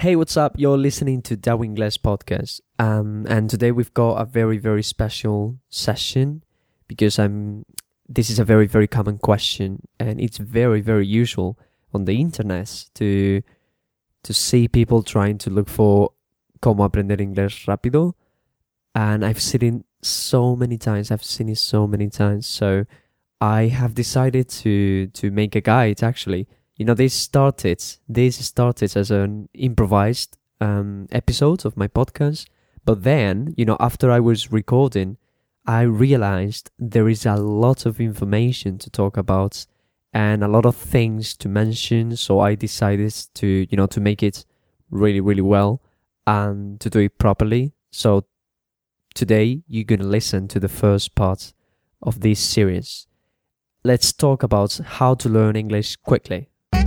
Hey, what's up? You're listening to Dao Ingles podcast. And today we've got a very, very special session because this is a very, very common question, and it's very, very usual on the internet to see people trying to look for cómo aprender inglés rápido. And I've seen it so many times. So I have decided to make a guide, actually. You know, this started as an improvised episode of my podcast. But then, you know, after I was recording, I realized there is a lot of information to talk about and a lot of things to mention. So I decided to make it really, really well and to do it properly. So today you're going to listen to the first part of this series. Let's talk about how to learn English quickly.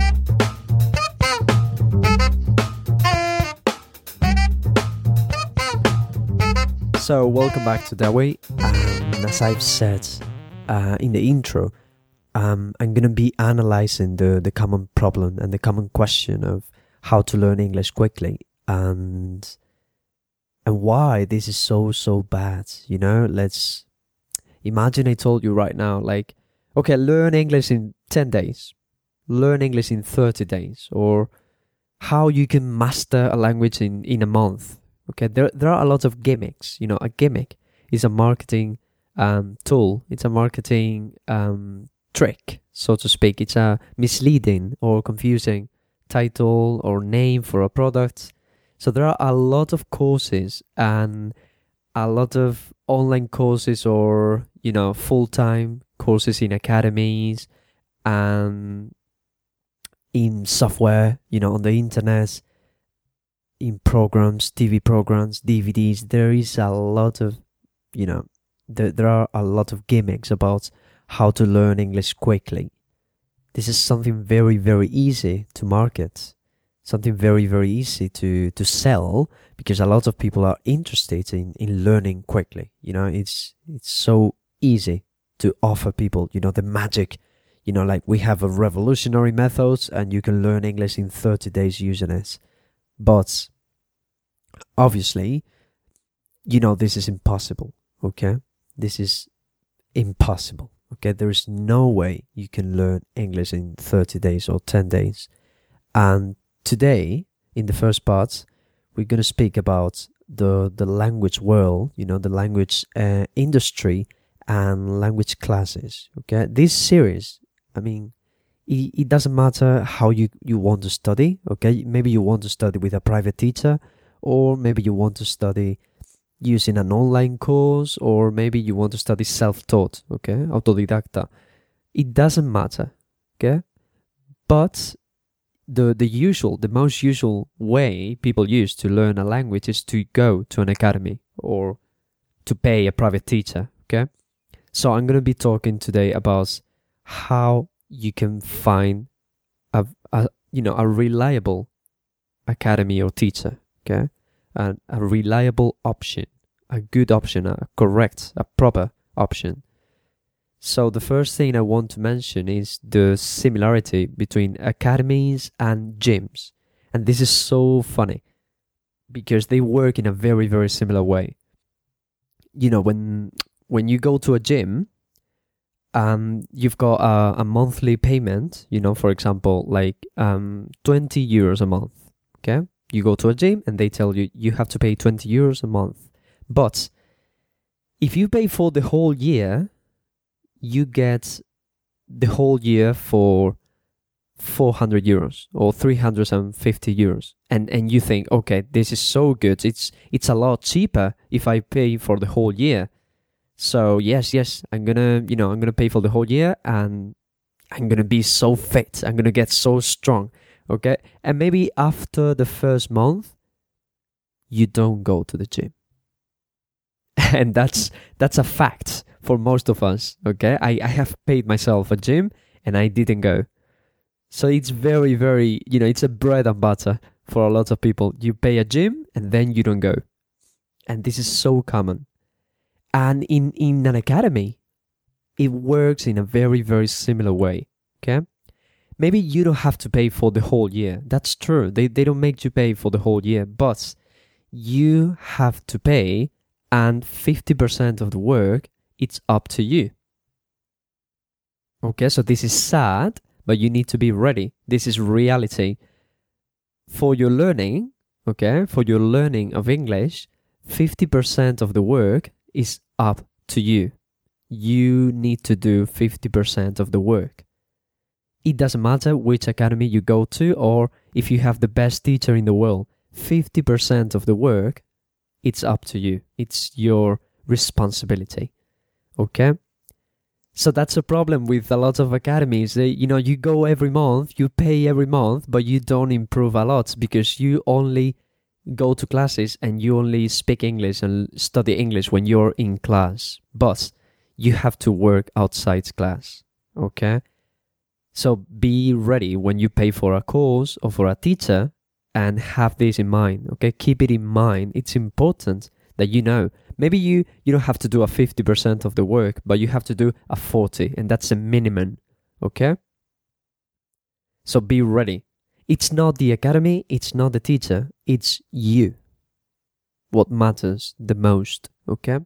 So welcome back to Dawei. As I've said in the intro, I'm going to be analyzing the common problem and the common question of how to learn English quickly and why this is so bad. You know, let's imagine I told you right now, like, okay, learn English in 10 days, learn English in 30 days, or how you can master a language in a month. Okay, there are a lot of gimmicks. You know, a gimmick is a marketing tool. It's a marketing trick, so to speak. It's a misleading or confusing title or name for a product. So there are a lot of courses and a lot of online courses or, you know, full-time courses in academies and in software, you know, on the internet, in programs, TV programs, DVDs. There is a lot of, you know, there are a lot of gimmicks about how to learn English quickly. This is something very, very easy to market, something very, very easy to sell, because a lot of people are interested in learning quickly. You know, it's so easy to offer people, you know, the magic, you know, like we have a revolutionary methods and you can learn English in 30 days using it. But obviously, you know, this is impossible, okay? This is impossible, okay? There is no way you can learn English in 30 days or 10 days. And today, in the first part, we're going to speak about the language world, you know, the language industry and language classes, okay? This series, I mean, it doesn't matter how you want to study, okay? Maybe you want to study with a private teacher, or maybe you want to study using an online course, or maybe you want to study self-taught, okay? Autodidacta. It doesn't matter, okay? But the most usual way people use to learn a language is to go to an academy or to pay a private teacher, okay? So I'm going to be talking today about how you can find a reliable academy or teacher, okay? And a reliable option, a good option, a proper option. So the first thing I want to mention is the similarity between academies and gyms. And this is so funny because they work in a very, very similar way. You know, when you go to a gym, you've got a monthly payment, you know, for example, like 20 euros a month, okay? You go to a gym and they tell you have to pay 20 euros a month. But if you pay for the whole year, you get the whole year for 400 euros or 350 euros. And you think, okay, this is so good. It's a lot cheaper if I pay for the whole year. So yes, I'm gonna pay for the whole year and I'm gonna be so fit. I'm gonna get so strong, okay? And maybe after the first month, you don't go to the gym, and that's a fact for most of us, okay? I have paid myself a gym and I didn't go, so it's very, very, you know, it's a bread and butter for a lot of people. You pay a gym and then you don't go, and this is so common. And in an academy, it works in a very, very similar way, okay? maybe you don't have to pay for the whole year. That's true. They don't make you pay for the whole year, but you have to pay, and 50% of the work, it's up to you. Okay, so this is sad, but you need to be ready. This is reality. For your learning, okay, for your learning of English, 50% of the work is up to you. You need to do 50% of the work. It doesn't matter which academy you go to or if you have the best teacher in the world. 50% of the work, it's up to you. It's your responsibility. Okay? So that's a problem with a lot of academies. You go every month, you pay every month, but you don't improve a lot because you only go to classes and you only speak English and study English when you're in class. But you have to work outside class. Okay? So be ready when you pay for a course or for a teacher and have this in mind, okay? Keep it in mind. It's important that you know. Maybe you don't have to do a 50% of the work, but you have to do a 40, and that's a minimum, okay? So be ready. It's not the academy, it's not the teacher, it's you. What matters the most, okay?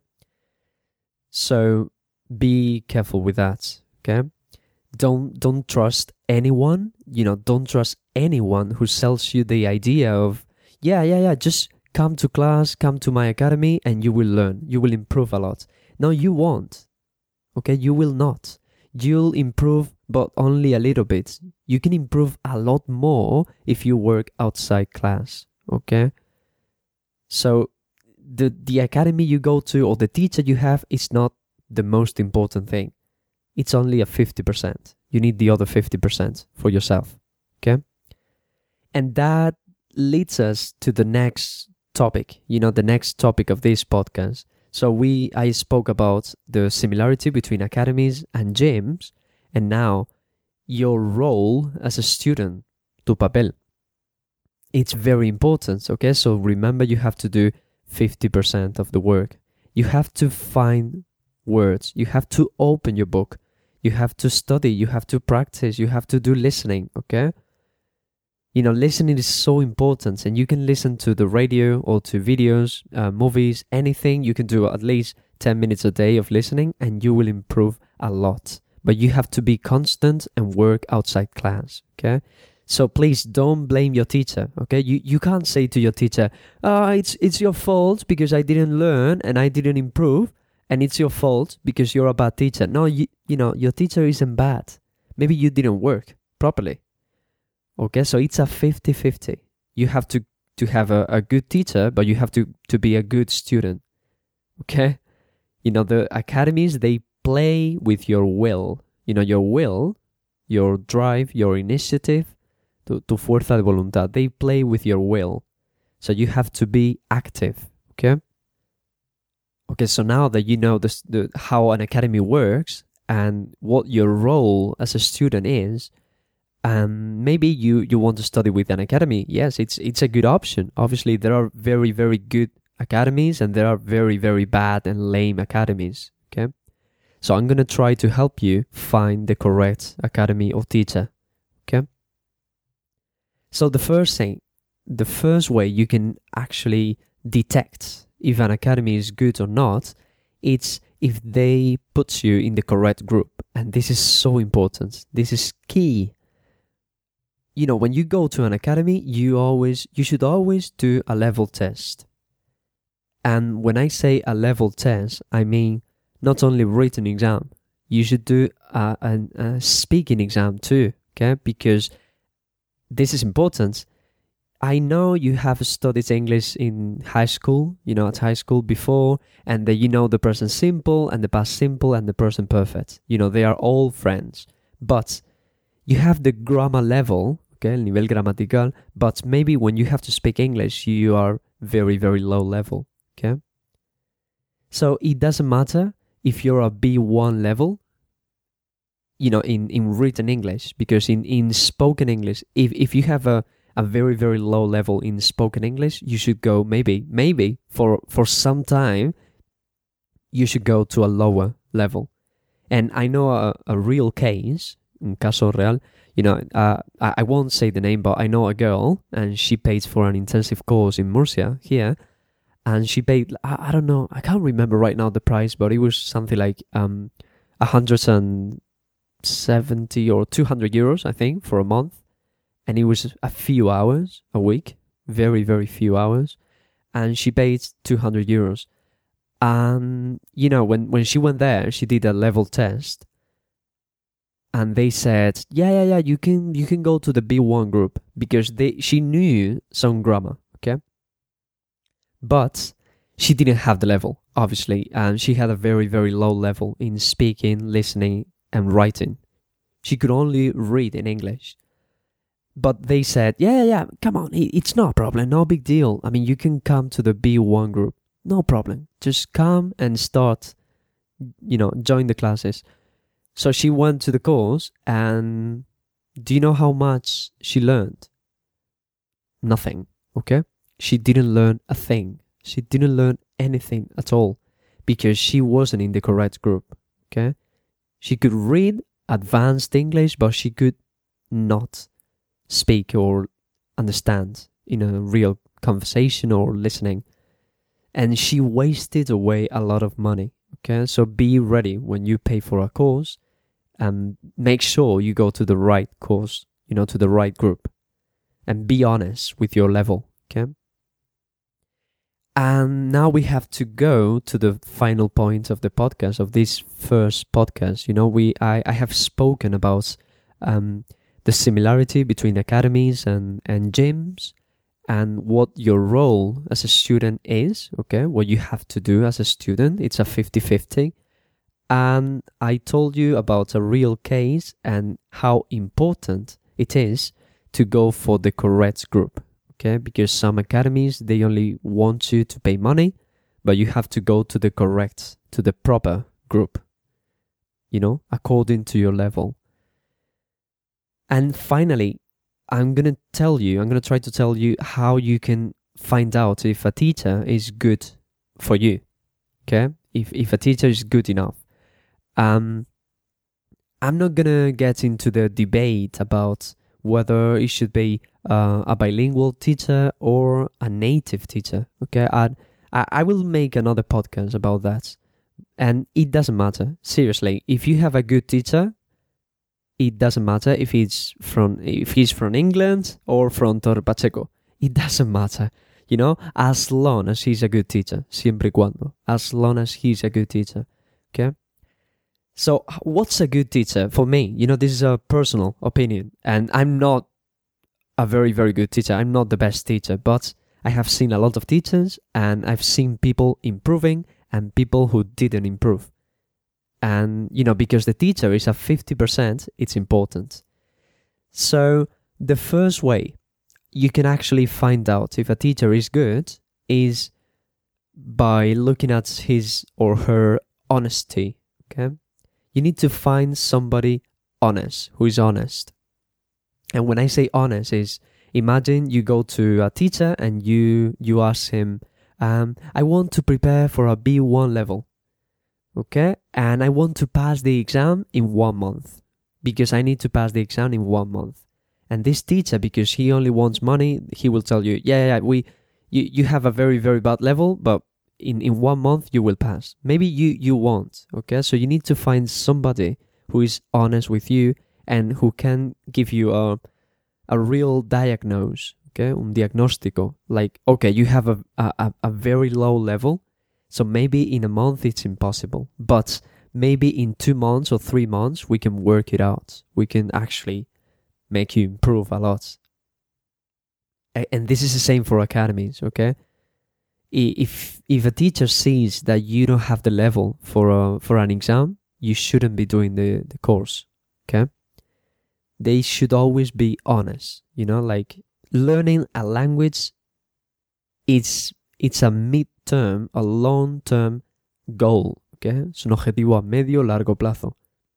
So be careful with that, okay? Don't trust anyone, don't trust anyone who sells you the idea of, just come to class, come to my academy, and you will learn. You will improve a lot. No, you won't. Okay, you will not. You'll improve, but only a little bit. You can improve a lot more if you work outside class, okay? So the academy you go to or the teacher you have is not the most important thing. It's only a 50%. You need the other 50% for yourself, okay? And that leads us to the next topic, the next topic of this podcast. So I spoke about the similarity between academies and gyms, and now your role as a student, tu papel. It's very important, okay? So remember, you have to do 50% of the work. You have to find words. You have to open your book. You have to study. You have to practice. You have to do listening, okay? Listening is so important, and you can listen to the radio or to videos, movies, anything. You can do at least 10 minutes a day of listening, and you will improve a lot. But you have to be constant and work outside class, okay? So please don't blame your teacher, okay? You can't say to your teacher, it's your fault because I didn't learn and I didn't improve, and it's your fault because you're a bad teacher. No, your teacher isn't bad. Maybe you didn't work properly. Okay, so it's a 50-50. You have to have a good teacher, but you have to be a good student. Okay? The academies, they play with your will. Your will, your drive, your initiative, tu fuerza de voluntad. They play with your will. So you have to be active. Okay? Okay, so now that you know how an academy works and what your role as a student is, maybe you want to study with an academy. Yes, it's a good option. Obviously, there are very, very good academies and there are very, very bad and lame academies, okay? So I'm going to try to help you find the correct academy or teacher, okay? So the first way you can actually detect if an academy is good or not, it's if they put you in the correct group. And this is so important. This is key. When you go to an academy, you should always do a level test. And when I say a level test, I mean not only written exam. You should do a speaking exam too, okay? Because this is important. I know you have studied English in high school, at high school before, and that the present simple and the past simple and the present perfect. They are all friends. But you have the grammar level, okay, el nivel gramatical, but maybe when you have to speak English, you are very, very low level, okay? So it doesn't matter if you're a B1 level, in written English, because in spoken English, if you have a very, very low level in spoken English, you should go maybe for some time, you should go to a lower level. And I know a real case, un caso real, I won't say the name, but I know a girl, and she paid for an intensive course in Murcia here, and she paid, I don't know, I can't remember right now the price, but it was something like 170 or 200 euros, I think, for a month, and it was a few hours a week, very, very few hours, and she paid 200 euros. And, when she went there, she did a level test, and they said, yeah, you can go to the B1 group, because she knew some grammar, okay? But she didn't have the level, obviously, and she had a very, very low level in speaking, listening, and writing. She could only read in English. But they said, yeah, come on, it's no problem, no big deal. I mean, you can come to the B1 group, no problem. Just come and start, join the classes. So she went to the course, and do you know how much she learned? Nothing, okay? She didn't learn a thing. She didn't learn anything at all, because she wasn't in the correct group, okay? She could read advanced English, but she could not speak or understand in a real conversation or listening. And she wasted away a lot of money, okay? So be ready when you pay for a course, and make sure you go to the right course, to the right group, and be honest with your level, okay? And now we have to go to the final point of the podcast, of this first podcast. I have spoken about the similarity between academies and gyms, and what your role as a student is, okay? What you have to do as a student. It's a 50-50. And I told you about a real case and how important it is to go for the correct group, okay? Because some academies, they only want you to pay money, but you have to go to the proper group, according to your level. And finally, I'm going to try to tell you how you can find out if a teacher is good for you, okay? If a teacher is good enough. I'm not going to get into the debate about whether it should be a bilingual teacher or a native teacher, okay? I will make another podcast about that. And it doesn't matter. Seriously, if you have a good teacher, it doesn't matter if he's from England or from Torre Pacheco. It doesn't matter, as long as he's a good teacher. Siempre y cuando. As long as he's a good teacher, okay? So what's a good teacher? For me, this is a personal opinion, and I'm not a very, very good teacher. I'm not the best teacher, but I have seen a lot of teachers, and I've seen people improving and people who didn't improve. And, because the teacher is at 50%, it's important. So the first way you can actually find out if a teacher is good is by looking at his or her honesty, okay? You need to find somebody honest, who is honest. And when I say honest, is imagine you go to a teacher and you ask him, I want to prepare for a B1 level, okay? And I want to pass the exam in 1 month, because I need to pass the exam in 1 month. And this teacher, because he only wants money, he will tell you, you have a very, very bad level, but in 1 month you will pass. Maybe you won't, okay? So you need to find somebody who is honest with you and who can give you a real diagnose, okay? Un diagnóstico. Like, okay, you have a very low level, so maybe in a month it's impossible, but maybe in 2 months or 3 months we can work it out. We can actually make you improve a lot. And this is the same for academies, okay? If a teacher sees that you don't have the level for an exam, you shouldn't be doing the course, okay? They should always be honest, like learning a language, it's a mid-term, a long-term goal, okay? Es un objetivo a medio, largo plazo.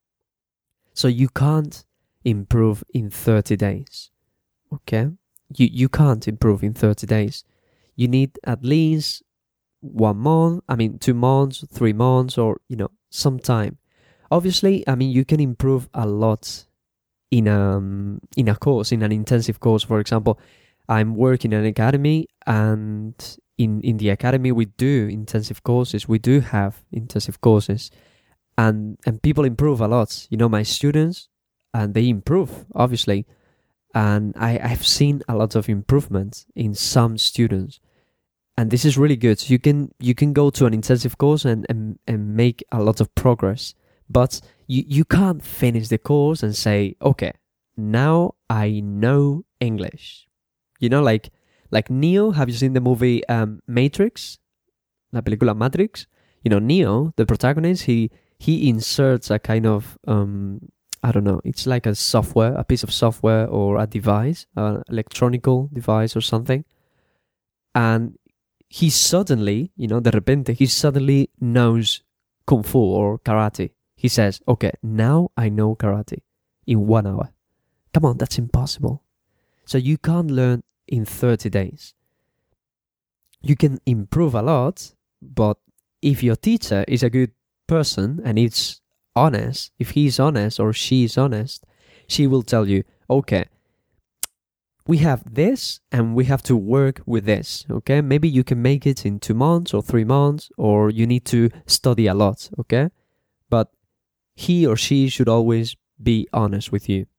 So you can't improve in 30 days, okay? You can't improve in 30 days. You need at least 1 month, 2 months, 3 months, or, some time. Obviously, you can improve a lot in a course, in an intensive course. For example, I'm working in an academy, and in the academy we do intensive courses. We do have intensive courses, and people improve a lot. My students, and they improve, obviously. And I've seen a lot of improvements in some students. And this is really good. So you can go to an intensive course and make a lot of progress. But you can't finish the course and say, okay, now I know English. Like Neo, have you seen the movie Matrix? La película Matrix? Neo, the protagonist, he inserts a kind of, I don't know, it's like a software, a piece of software or a device, an electronical device or something. And he suddenly, de repente, he suddenly knows Kung Fu or Karate. He says, okay, now I know Karate in 1 hour. Come on, that's impossible. So you can't learn in 30 days. You can improve a lot, but if your teacher is a good person and it's honest, if he's honest or she's honest, she will tell you, okay, we have this and we have to work with this, okay? Maybe you can make it in 2 months or 3 months, or you need to study a lot, okay? But he or she should always be honest with you.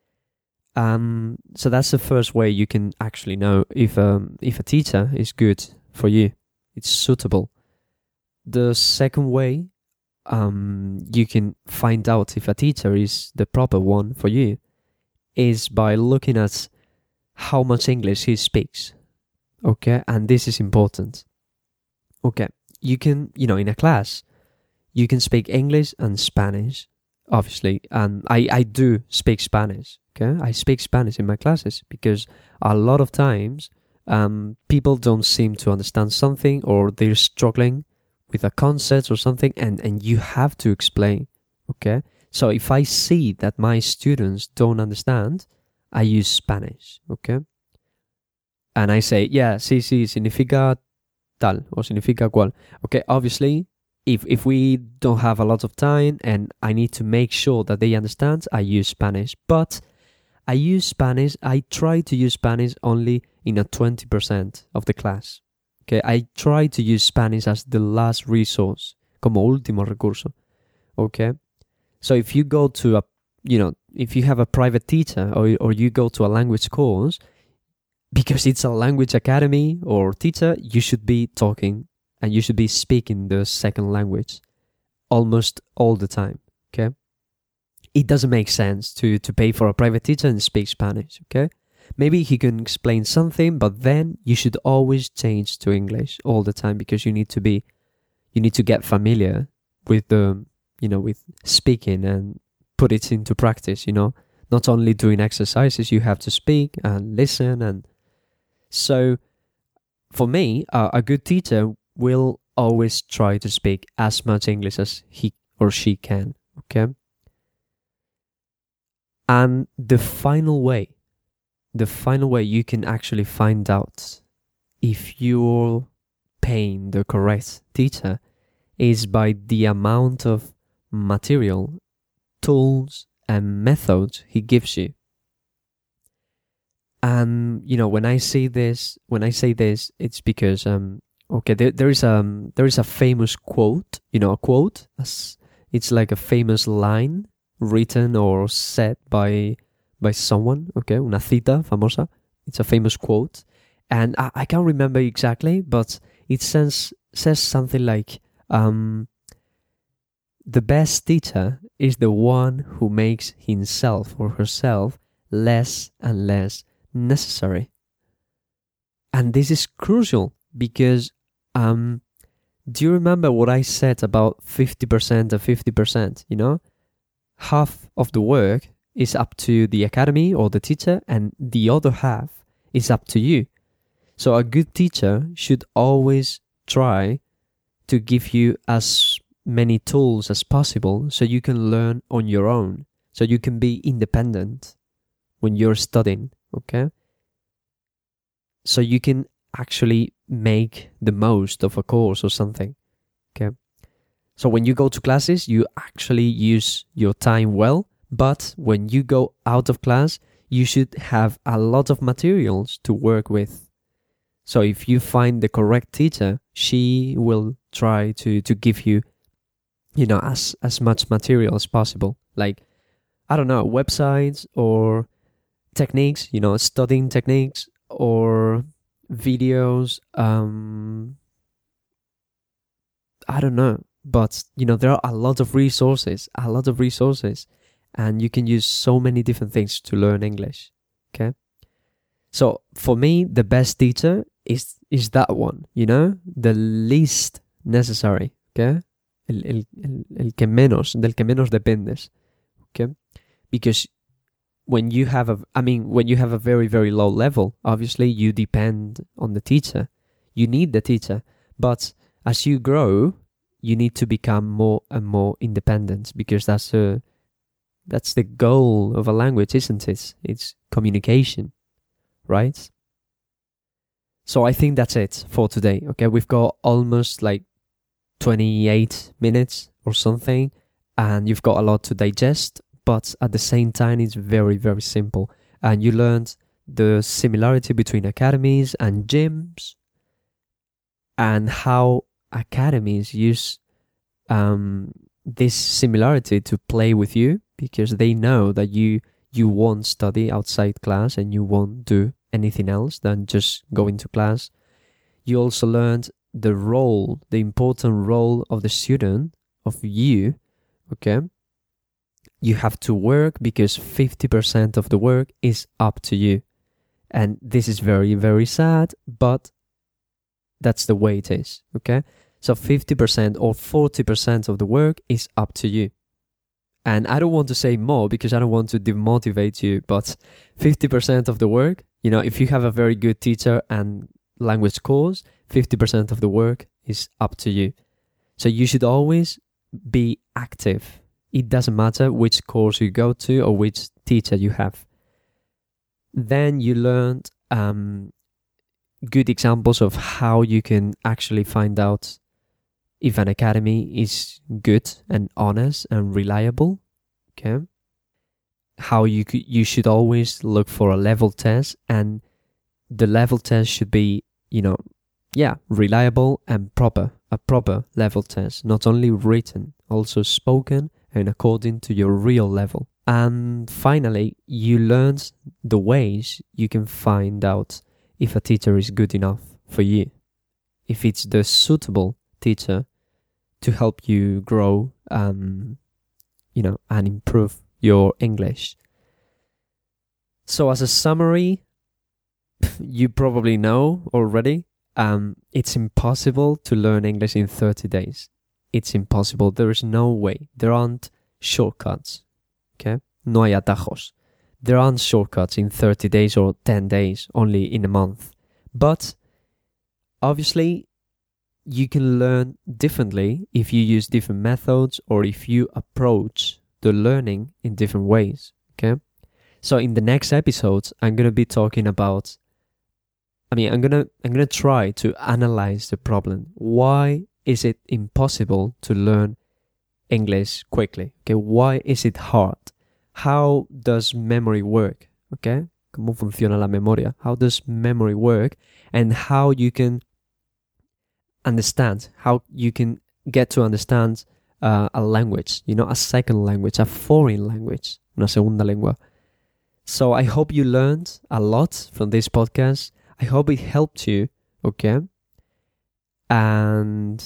So that's the first way you can actually know if a teacher is good for you. It's suitable. The second way you can find out if a teacher is the proper one for you is by looking at how much English he speaks. Okay, and this is important. Okay, you can, in a class, you can speak English and Spanish, obviously, and I do speak Spanish. Okay, I speak Spanish in my classes because a lot of times people don't seem to understand something, or they're struggling with a concept or something, and you have to explain, okay? So if I see that my students don't understand, I use Spanish, okay? And I say, yeah, sí, significa tal, or significa cual. Okay, obviously, if we don't have a lot of time and I need to make sure that they understand, I use Spanish. But I try to use Spanish only in a 20% of the class. Okay, I try to use Spanish as the last resource, como último recurso. Okay, so if you go to if you have a private teacher or you go to a language course, because it's a language academy or teacher, you should be talking and you should be speaking the second language almost all the time. Okay, it doesn't make sense to pay for a private teacher and speak Spanish. Okay. Maybe he can explain something, but then you should always change to English all the time, because you need to get familiar with with speaking and put it into practice, not only doing exercises, you have to speak and listen. And so for me, a good teacher will always try to speak as much English as he or she can, okay? And the final way you can actually find out if you're paying the correct teacher is by the amount of material, tools, and methods he gives you. And when I say this, it's because there is a famous quote. A quote. It's like a famous line written or said by someone. Okay, una cita famosa. It's a famous quote, and I can't remember exactly, but it says something like, "The best teacher is the one who makes himself or herself less and less necessary." And this is crucial because do you remember what I said about 50% and 50%? Half of the work is up to the academy or the teacher, and the other half is up to you. So a good teacher should always try to give you as many tools as possible so you can learn on your own, so you can be independent when you're studying, okay? So you can actually make the most of a course or something, okay? So when you go to classes, you actually use your time well, But when you go out of class, you should have a lot of materials to work with. So if you find the correct teacher, she will try to give you, as much material as possible. Like, I don't know, websites or techniques, studying techniques or videos. I don't know. But, there are a lot of resources. And you can use so many different things to learn English. Okay? So for me, the best teacher is that one, the least necessary. Okay? El que menos, del que menos dependes. Okay? Because when you have a very, very low level, obviously you depend on the teacher. You need the teacher. But as you grow, you need to become more and more independent, because that's the goal of a language, isn't it? It's communication, right? So I think that's it for today, okay? We've got almost like 28 minutes or something, and you've got a lot to digest, but at the same time, it's very, very simple. And you learned the similarity between academies and gyms, and how academies use this similarity to play with you, because they know that you won't study outside class and you won't do anything else than just go into class. You also learned the important role of the student, of you, okay? You have to work because 50% of the work is up to you. And this is very, very sad, but that's the way it is, okay? So 50% or 40% of the work is up to you. And I don't want to say more because I don't want to demotivate you, but 50% of the work, if you have a very good teacher and language course, 50% of the work is up to you. So you should always be active. It doesn't matter which course you go to or which teacher you have. Then you learned good examples of how you can actually find out if an academy is good and honest and reliable, okay? How you should always look for a level test, and the level test should be, reliable and proper, a proper level test, not only written, also spoken and according to your real level. And finally, you learned the ways you can find out if a teacher is good enough for you, if it's the suitable teacher to help you grow, and improve your English. So as a summary, you probably know already, it's impossible to learn English in 30 days. It's impossible. There is no way. There aren't shortcuts, okay? No hay atajos. There aren't shortcuts in 30 days or 10 days, only in a month. But obviously, you can learn differently if you use different methods or if you approach the learning in different ways, okay? So in the next episodes, I'm going to be talking about, I'm going to try to analyze the problem. Why is it impossible to learn English quickly? Okay, why is it hard? How does memory work? Okay, ¿Cómo funciona la memoria? How does memory work? And how you can understand, how you can get to understand a language, a second language, a foreign language, una segunda lengua. So I hope you learned a lot from this podcast. I hope it helped you, okay? And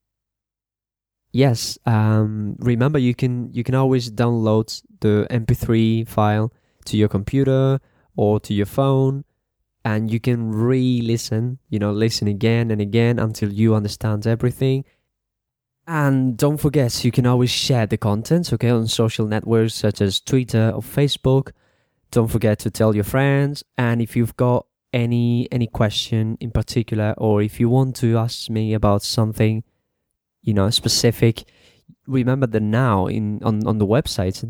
yes, remember you can always download the MP3 file to your computer or to your phone, and you can re-listen, listen again and again until you understand everything. And don't forget, you can always share the content, okay, on social networks such as Twitter or Facebook. Don't forget to tell your friends. And if you've got any question in particular, or if you want to ask me about something, specific, remember that now on the website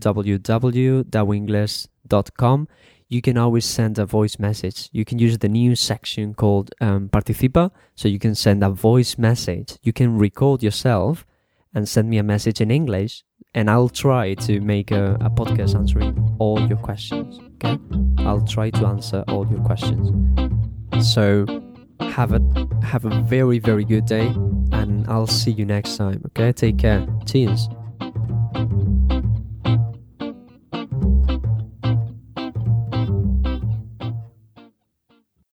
www.dawingles.com, you can always send a voice message. You can use the new section called Participa, so you can send a voice message. You can record yourself and send me a message in English and I'll try to make a podcast answering all your questions. Okay, I'll try to answer all your questions. So have a very, very good day, and I'll see you next time. Okay, take care. Cheers.